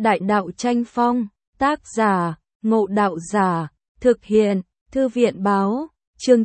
Đại đạo tranh phong, tác giả, Ngộ Đạo Giả, thực hiện, Thư viện báo, chương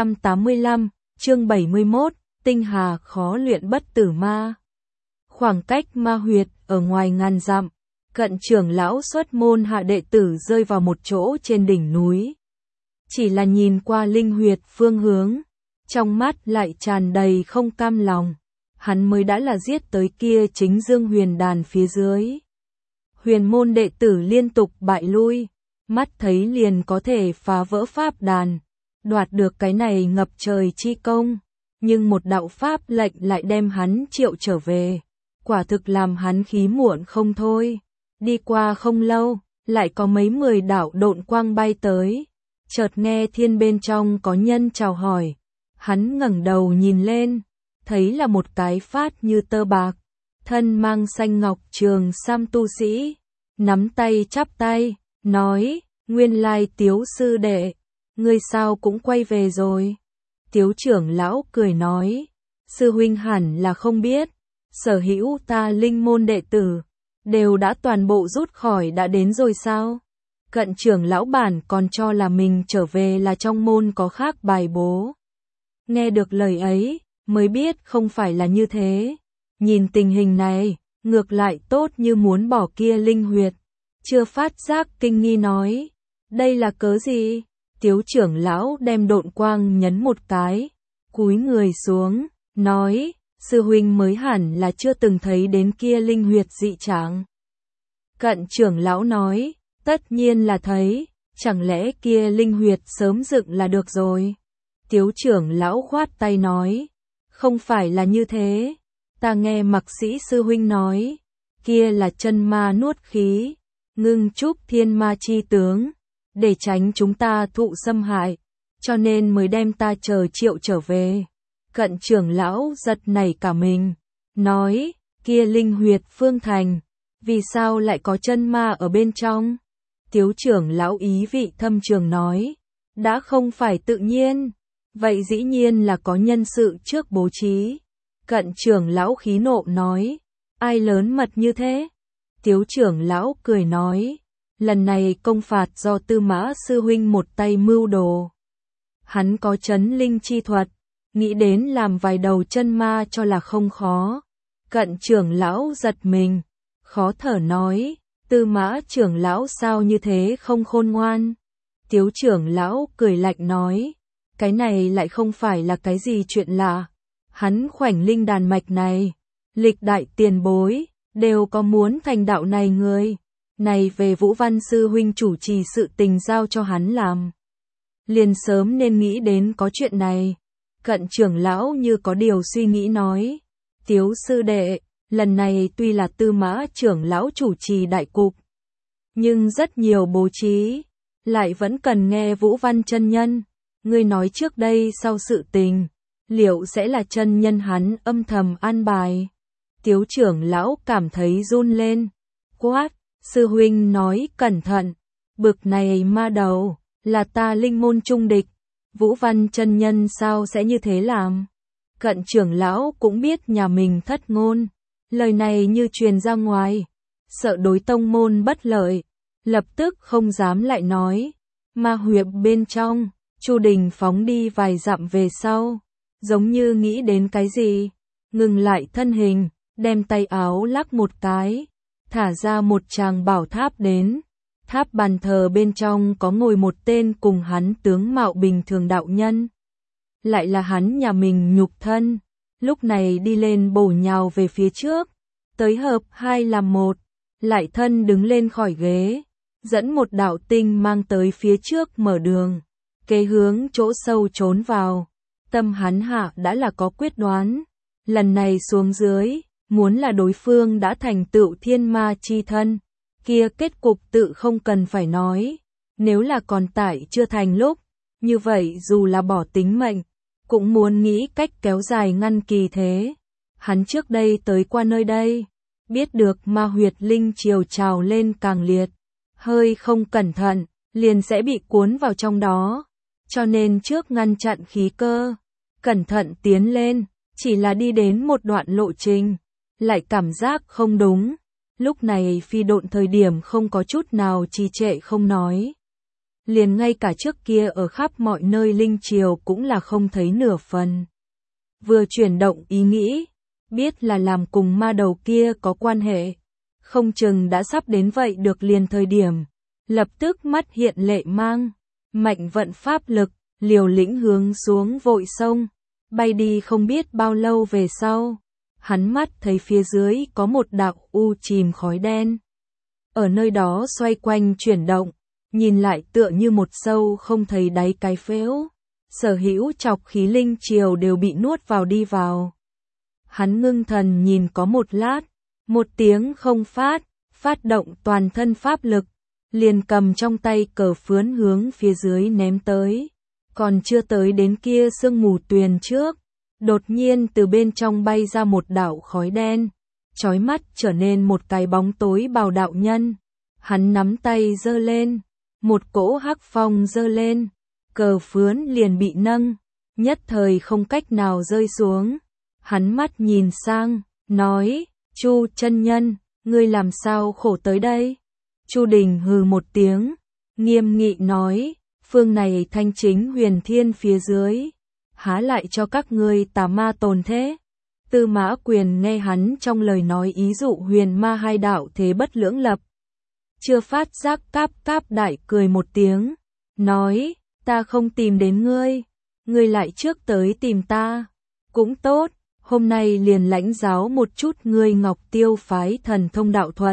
985, chương 71, tinh hà khó luyện bất tử ma. Khoảng cách ma huyệt ở ngoài ngàn dặm, Cận trưởng lão xuất môn hạ đệ tử rơi vào một chỗ trên đỉnh núi. Chỉ là nhìn qua linh huyệt phương hướng, trong mắt lại tràn đầy không cam lòng. Hắn mới đã là giết tới kia chính dương huyền đàn phía dưới. Huyền môn đệ tử liên tục bại lui, mắt thấy liền có thể phá vỡ pháp đàn, đoạt được cái này ngập trời chi công, nhưng một đạo pháp lệnh lại đem hắn triệu trở về, quả thực làm hắn khí muộn không thôi. Đi qua không lâu, lại có mấy 10 đạo độn quang bay tới, chợt nghe thiên bên trong có nhân chào hỏi, hắn ngẩng đầu nhìn lên, thấy là một cái phát như tơ bạc, thân mang xanh ngọc trường sam tu sĩ, nắm tay chắp tay, nói, nguyên lai Tiếu sư đệ, ngươi sao cũng quay về rồi. Tiếu trưởng lão cười nói, sư huynh hẳn là không biết, sở hữu ta linh môn đệ tử, đều đã toàn bộ rút khỏi đã đến rồi sao? Cận trưởng lão bản còn cho là mình trở về là trong môn có khác bài bố. Nghe được lời ấy, mới biết không phải là như thế. Nhìn tình hình này, ngược lại tốt như muốn bỏ kia linh huyệt. Chưa phát giác kinh nghi nói, đây là cớ gì? Tiếu trưởng lão đem độn quang nhấn một cái, cúi người xuống, nói, sư huynh mới hẳn là chưa từng thấy đến kia linh huyệt dị trạng. Cận trưởng lão nói, tất nhiên là thấy, chẳng lẽ kia linh huyệt sớm dựng là được rồi. Tiếu trưởng lão khoát tay nói, không phải là như thế, ta nghe Mặc Sĩ sư huynh nói, kia là chân ma nuốt khí, ngưng trúc thiên ma chi tướng, để tránh chúng ta thụ xâm hại, cho nên mới đem ta triệu trở về. Cận trưởng lão giật nảy cả mình, nói, kia linh huyệt phương thành, vì sao lại có chân ma ở bên trong? Tiếu trưởng lão ý vị thâm trường nói, đã không phải tự nhiên, vậy dĩ nhiên là có nhân sự trước bố trí. Cận trưởng lão khí nộ nói, ai lớn mật như thế? Tiếu trưởng lão cười nói, lần này công phạt do Tư Mã sư huynh một tay mưu đồ. Hắn có chấn linh chi thuật, nghĩ đến làm vài đầu chân ma cho là không khó. Cận trưởng lão giật mình, khó thở nói, Tư Mã trưởng lão sao như thế không khôn ngoan? Tiếu trưởng lão cười lạnh nói, cái này lại không phải là cái gì chuyện lạ. Hắn khoảnh linh đàn mạch này, lịch đại tiền bối, đều có muốn thành đạo này người. Này về Vũ Văn sư huynh chủ trì sự tình giao cho hắn làm. Liền sớm nên nghĩ đến có chuyện này. Cận trưởng lão như có điều suy nghĩ nói, Tiếu sư đệ, lần này tuy là Tư Mã trưởng lão chủ trì đại cục, nhưng rất nhiều bố trí, lại vẫn cần nghe Vũ Văn chân nhân. Ngươi nói trước đây sau sự tình, liệu sẽ là chân nhân hắn âm thầm an bài? Tiếu trưởng lão cảm thấy run lên, quát, sư huynh nói cẩn thận, bực này ma đầu, là ta linh môn trung địch, Vũ Văn chân nhân sao sẽ như thế làm? Cận trưởng lão cũng biết nhà mình thất ngôn, lời này như truyền ra ngoài, sợ đối tông môn bất lợi, lập tức không dám lại nói. Ma huyệt bên trong, Chu Đình phóng đi vài dặm về sau, giống như nghĩ đến cái gì, ngừng lại thân hình, đem tay áo lắc một cái, thả ra một tràng bảo tháp đến. Tháp bàn thờ bên trong có ngồi một tên cùng hắn tướng mạo bình thường đạo nhân, lại là hắn nhà mình nhục thân, lúc này đi lên bổ nhào về phía trước, tới hợp hai làm một, lại thân đứng lên khỏi ghế, dẫn một đạo tinh mang tới phía trước mở đường, kế hướng chỗ sâu trốn vào. Tâm hắn hạ đã là có quyết đoán, lần này xuống dưới, muốn là đối phương đã thành tựu thiên ma chi thân, kia kết cục tự không cần phải nói, nếu là còn tại chưa thành lúc, như vậy dù là bỏ tính mệnh, cũng muốn nghĩ cách kéo dài ngăn kỳ thế. Hắn trước đây tới qua nơi đây, biết được ma huyệt linh triều trào lên càng liệt, hơi không cẩn thận, liền sẽ bị cuốn vào trong đó, cho nên trước ngăn chặn khí cơ, cẩn thận tiến lên, chỉ là đi đến một đoạn lộ trình, lại cảm giác không đúng, Lúc này phi độn thời điểm không có chút nào trì trệ không nói. Liền ngay cả trước kia ở khắp mọi nơi linh triều cũng là không thấy nửa phần. Vừa chuyển động ý nghĩ, biết là làm cùng ma đầu kia có quan hệ. Không chừng đã sắp đến vậy được liền thời điểm. Lập tức mắt hiện lệ mang, mạnh vận pháp lực, liều lĩnh hướng xuống vội sông. Bay đi không biết bao lâu về sau. Hắn mắt thấy phía dưới có một đạo u chìm khói đen. Ở nơi đó xoay quanh chuyển động, nhìn lại tựa như một sâu không thấy đáy cái phễu. Sở hữu chọc khí linh triều đều bị nuốt vào đi vào. Hắn ngưng thần nhìn có một lát, một tiếng không phát động toàn thân pháp lực, liền cầm trong tay cờ phướn hướng phía dưới ném tới. Còn chưa tới đến kia sương mù tuyền trước, đột nhiên từ bên trong bay ra một đạo khói đen, chói mắt trở nên một cái bóng tối bào đạo nhân. Hắn nắm tay giơ lên, một cỗ hắc phong giơ lên, cờ phướn liền bị nâng, nhất thời không cách nào rơi xuống. Hắn mắt nhìn sang, nói, Chu chân nhân, ngươi làm sao khổ tới đây? Chu Đình hừ một tiếng, nghiêm nghị nói, phương này thanh chính huyền thiên phía dưới, há lại cho các ngươi tà ma tồn thế? Tư Mã Quyền nghe hắn trong lời nói ý dụ huyền ma hai đạo thế bất lưỡng lập. Chưa phát giác cáp đại cười một tiếng, nói, ta không tìm đến ngươi, ngươi lại trước tới tìm ta. Cũng tốt, hôm nay liền lãnh giáo một chút ngươi Ngọc Tiêu phái thần thông đạo thuật.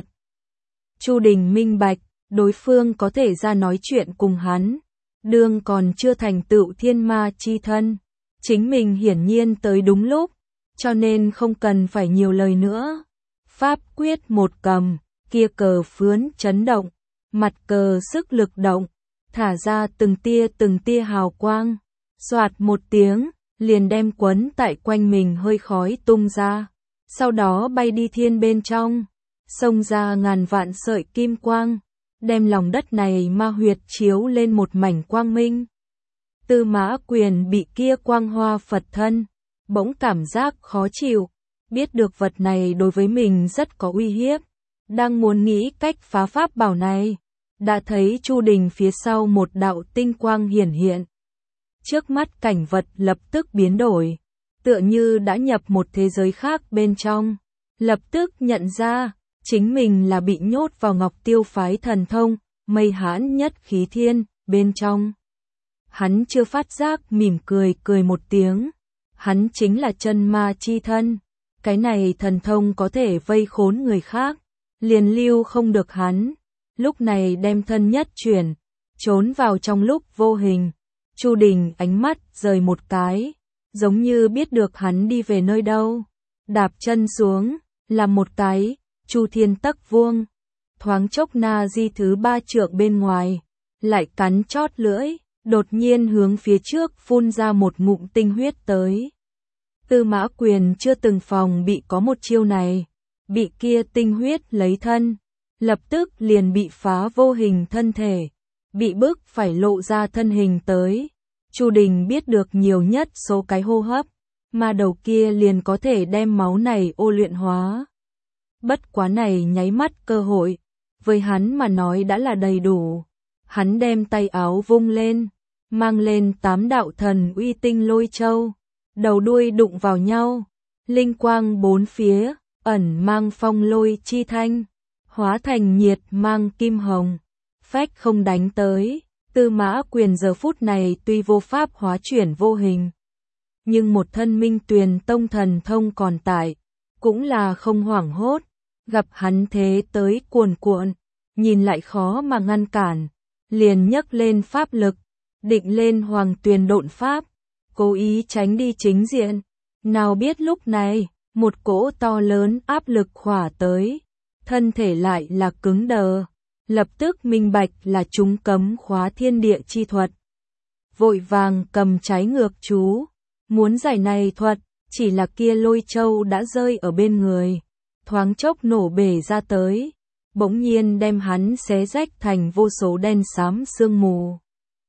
Chu Đình minh bạch, đối phương có thể ra nói chuyện cùng hắn, đương còn chưa thành tựu thiên ma chi thân. Chính mình hiển nhiên tới đúng lúc, cho nên không cần phải nhiều lời nữa. Pháp quyết một cầm, kia cờ phướn chấn động, mặt cờ sức lực động, thả ra từng tia hào quang, xoạt một tiếng, liền đem quấn tại quanh mình hơi khói tung ra, sau đó bay đi thiên bên trong, xông ra ngàn vạn sợi kim quang, đem lòng đất này ma huyệt chiếu lên một mảnh quang minh. Tư Mã Quyền bị kia quang hoa Phật thân, bỗng cảm giác khó chịu, biết được vật này đối với mình rất có uy hiếp, đang muốn nghĩ cách phá pháp bảo này, đã thấy Chu Đình phía sau một đạo tinh quang hiển hiện. Trước mắt cảnh vật lập tức biến đổi, tựa như đã nhập một thế giới khác bên trong, lập tức nhận ra, chính mình là bị nhốt vào Ngọc Tiêu phái thần thông, mây hãn nhất khí thiên, bên trong. Hắn chưa phát giác mỉm cười một tiếng, hắn chính là chân ma chi thân, cái này thần thông có thể vây khốn người khác, liền lưu không được hắn, lúc này đem thân nhất chuyển, trốn vào trong lúc vô hình. Chu Đình ánh mắt rời một cái, giống như biết được hắn đi về nơi đâu, đạp chân xuống, làm một cái, Chu Thiên tắc vuông, thoáng chốc na di thứ 3 trượng bên ngoài, lại cắn chót lưỡi, đột nhiên hướng phía trước phun ra một ngụm tinh huyết tới. Tư Mã Quyền chưa từng phòng bị có một chiêu này, bị kia tinh huyết lấy thân, lập tức liền bị phá vô hình thân thể, bị bức phải lộ ra thân hình tới. Chu Đình biết được nhiều nhất số cái hô hấp, mà đầu kia liền có thể đem máu này ô luyện hóa. Bất quá này nháy mắt cơ hội, với hắn mà nói đã là đầy đủ. Hắn đem tay áo vung lên, mang lên 8 đạo thần uy tinh lôi châu, đầu đuôi đụng vào nhau, linh quang bốn phía, ẩn mang phong lôi chi thanh, hóa thành nhiệt mang kim hồng, phách không đánh tới. Tư Mã Quyền giờ phút này tuy vô pháp hóa chuyển vô hình, nhưng một thân Minh Tuyền tông thần thông còn tại, cũng là không hoảng hốt, gặp hắn thế tới cuồn cuộn, nhìn lại khó mà ngăn cản, liền nhấc lên pháp lực, định lên Hoàng Tuyền độn pháp, cố ý tránh đi chính diện. Nào biết lúc này, một cỗ to lớn áp lực khỏa tới, thân thể lại là cứng đờ. Lập tức minh bạch là chúng cấm khóa thiên địa chi thuật. Vội vàng cầm trái ngược chú, muốn giải này thuật, chỉ là kia lôi châu đã rơi ở bên người, thoáng chốc nổ bể ra tới, bỗng nhiên đem hắn xé rách thành vô số đen xám sương mù.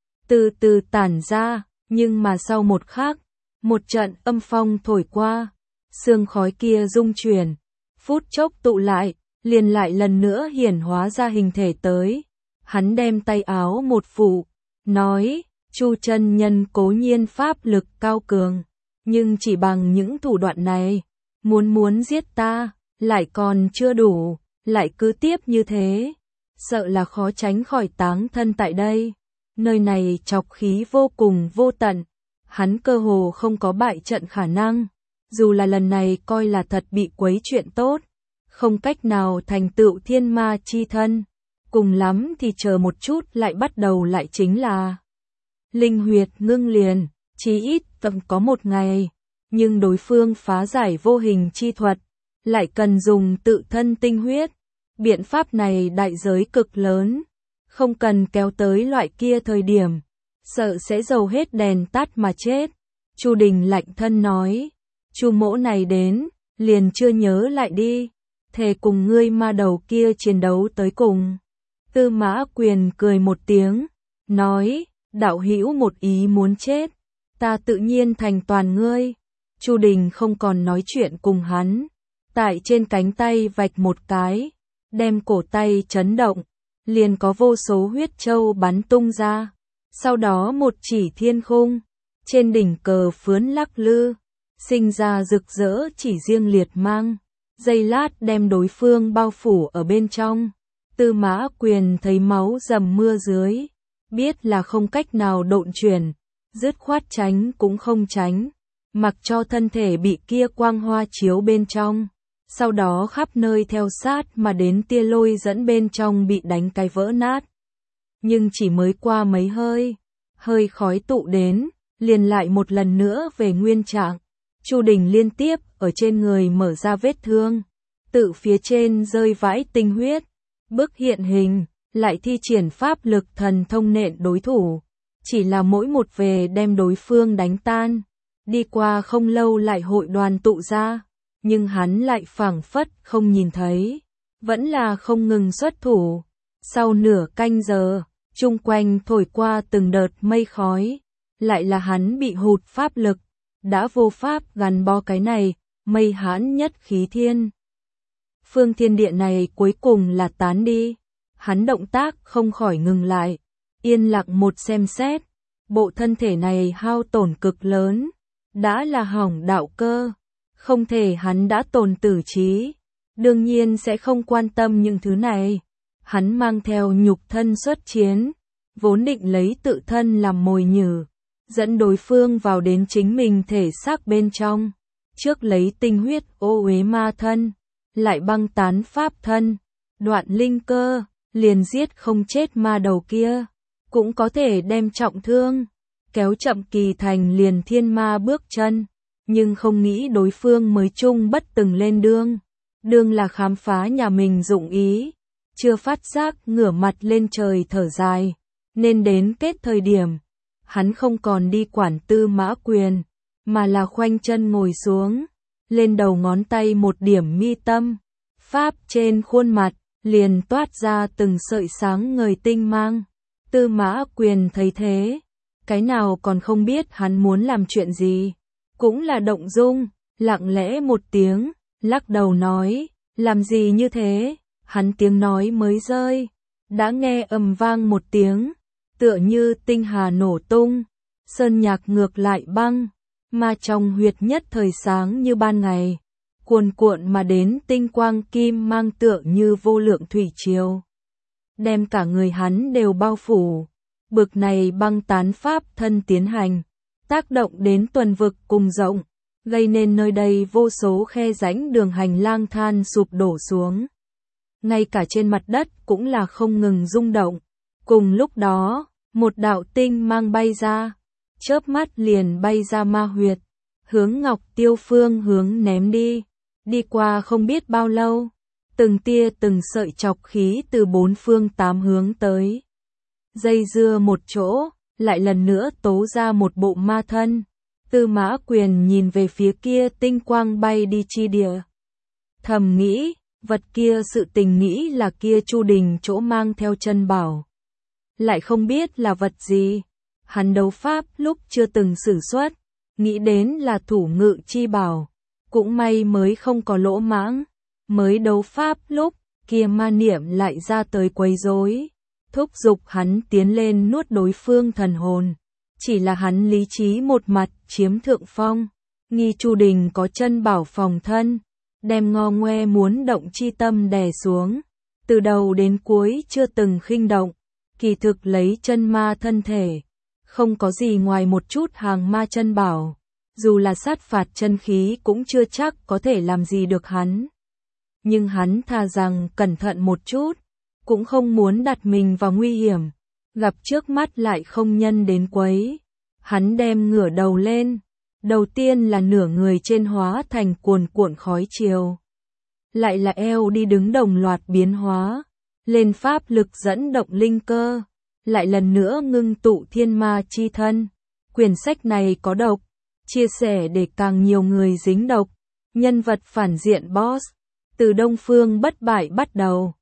Từ từ tản ra, nhưng mà sau một khắc, một trận âm phong thổi qua, sương khói kia rung chuyển, phút chốc tụ lại, liền lại lần nữa hiển hóa ra hình thể tới. Hắn đem tay áo một phủ, nói, Chu chân nhân cố nhiên pháp lực cao cường, nhưng chỉ bằng những thủ đoạn này, muốn giết ta, lại còn chưa đủ, lại cứ tiếp như thế, sợ là khó tránh khỏi táng thân tại đây. Nơi này trọc khí vô cùng vô tận, hắn cơ hồ không có bại trận khả năng, dù là lần này coi là thật bị quấy chuyện tốt, không cách nào thành tựu thiên ma chi thân, cùng lắm thì chờ một chút lại bắt đầu lại chính là linh huyệt ngưng liền, chí ít tầm có một ngày, nhưng đối phương phá giải vô hình chi thuật, lại cần dùng tự thân tinh huyết, biện pháp này đại giới cực lớn, không cần kéo tới loại kia thời điểm, sợ sẽ dầu hết đèn tắt mà chết. Chu Đình lạnh thân nói, Chu mỗ này đến, liền chưa nhớ lại đi, thề cùng ngươi ma đầu kia chiến đấu tới cùng. Tư Mã Quyền cười một tiếng, nói, đạo hữu một ý muốn chết, ta tự nhiên thành toàn ngươi. Chu Đình không còn nói chuyện cùng hắn, tại trên cánh tay vạch một cái, đem cổ tay chấn động, liền có vô số huyết châu bắn tung ra. Sau đó một chỉ thiên khung, trên đỉnh cờ phướn lắc lư, sinh ra rực rỡ chỉ riêng liệt mang, giây lát đem đối phương bao phủ ở bên trong. Tư Mã Quyền thấy máu dầm mưa dưới, biết là không cách nào độn chuyển, dứt khoát tránh cũng không tránh, mặc cho thân thể bị kia quang hoa chiếu bên trong. Sau đó khắp nơi theo sát mà đến tia lôi dẫn bên trong bị đánh cái vỡ nát. Nhưng chỉ mới qua mấy hơi khói tụ đến, liền lại một lần nữa về nguyên trạng. Chu Đình liên tiếp ở trên người mở ra vết thương, tự phía trên rơi vãi tinh huyết, bức hiện hình, lại thi triển pháp lực thần thông nện đối thủ. Chỉ là mỗi một về đem đối phương đánh tan, đi qua không lâu lại hội đoàn tụ ra. Nhưng hắn lại phảng phất không nhìn thấy, vẫn là không ngừng xuất thủ. Sau nửa canh giờ, chung quanh thổi qua từng đợt mây khói, lại là hắn bị hụt pháp lực, đã vô pháp gắn bó cái này, mây hãn nhất khí thiên. Phương thiên địa này cuối cùng là tán đi, hắn động tác không khỏi ngừng lại, yên lặng một xem xét, bộ thân thể này hao tổn cực lớn, đã là hỏng đạo cơ. Không thể hắn đã tồn tử trí, đương nhiên sẽ không quan tâm những thứ này. Hắn mang theo nhục thân xuất chiến, vốn định lấy tự thân làm mồi nhử, dẫn đối phương vào đến chính mình thể xác bên trong, trước lấy tinh huyết ô uế ma thân, lại băng tán pháp thân, đoạn linh cơ, liền giết không chết ma đầu kia, cũng có thể đem trọng thương, kéo chậm kỳ thành liền thiên ma bước chân. Nhưng không nghĩ đối phương mới chung bất từng lên đương là khám phá nhà mình dụng ý, chưa phát giác ngửa mặt lên trời thở dài, nên đến kết thời điểm, hắn không còn đi quản Tư Mã Quyền, mà là khoanh chân ngồi xuống, lên đầu ngón tay một điểm mi tâm, pháp trên khuôn mặt, liền toát ra từng sợi sáng ngời tinh mang. Tư Mã Quyền thấy thế, cái nào còn không biết hắn muốn làm chuyện gì. Cũng là động dung, lặng lẽ một tiếng, lắc đầu nói, làm gì như thế, hắn tiếng nói mới rơi, đã nghe ầm vang một tiếng, tựa như tinh hà nổ tung, sơn nhạc ngược lại băng, mà trong huyệt nhất thời sáng như ban ngày, cuồn cuộn mà đến tinh quang kim mang tựa như vô lượng thủy triều, đem cả người hắn đều bao phủ, bực này băng tán pháp thân tiến hành. Tác động đến tuần vực cùng rộng, gây nên nơi đây vô số khe rãnh đường hành lang than sụp đổ xuống. Ngay cả trên mặt đất cũng là không ngừng rung động. Cùng lúc đó, một đạo tinh mang bay ra, chớp mắt liền bay ra ma huyệt, hướng Ngọc Tiêu phương hướng ném đi. Đi qua không biết bao lâu, từng tia từng sợi chọc khí từ bốn phương tám hướng tới. Dây dưa một chỗ, lại lần nữa tố ra một bộ ma thân. Tư Mã Quyền nhìn về phía kia tinh quang bay đi chi địa. Thầm nghĩ, vật kia sự tình nghĩ là kia Chu Đình chỗ mang theo chân bảo. Lại không biết là vật gì. Hắn đấu pháp lúc chưa từng sử xuất, nghĩ đến là thủ ngự chi bảo. Cũng may mới không có lỗ mãng, mới đấu pháp lúc, kia ma niệm lại ra tới quấy rối, thúc giục hắn tiến lên nuốt đối phương thần hồn. Chỉ là hắn lý trí một mặt chiếm thượng phong, nghi Chu Đình có chân bảo phòng thân, đem ngo ngoe muốn động chi tâm đè xuống, từ đầu đến cuối chưa từng khinh động, kỳ thực lấy chân ma thân thể, không có gì ngoài một chút hàng ma chân bảo, dù là sát phạt chân khí cũng chưa chắc có thể làm gì được hắn. Nhưng hắn thà rằng cẩn thận một chút, cũng không muốn đặt mình vào nguy hiểm, gặp trước mắt lại không nhân đến quấy. Hắn đem ngửa đầu lên, đầu tiên là nửa người trên hóa thành cuồn cuộn khói chiều. Lại là eo đi đứng đồng loạt biến hóa, lên pháp lực dẫn động linh cơ, lại lần nữa ngưng tụ thiên ma chi thân. Quyển sách này có độc, chia sẻ để càng nhiều người dính độc. Nhân vật phản diện boss, từ Đông Phương bất bại bắt đầu,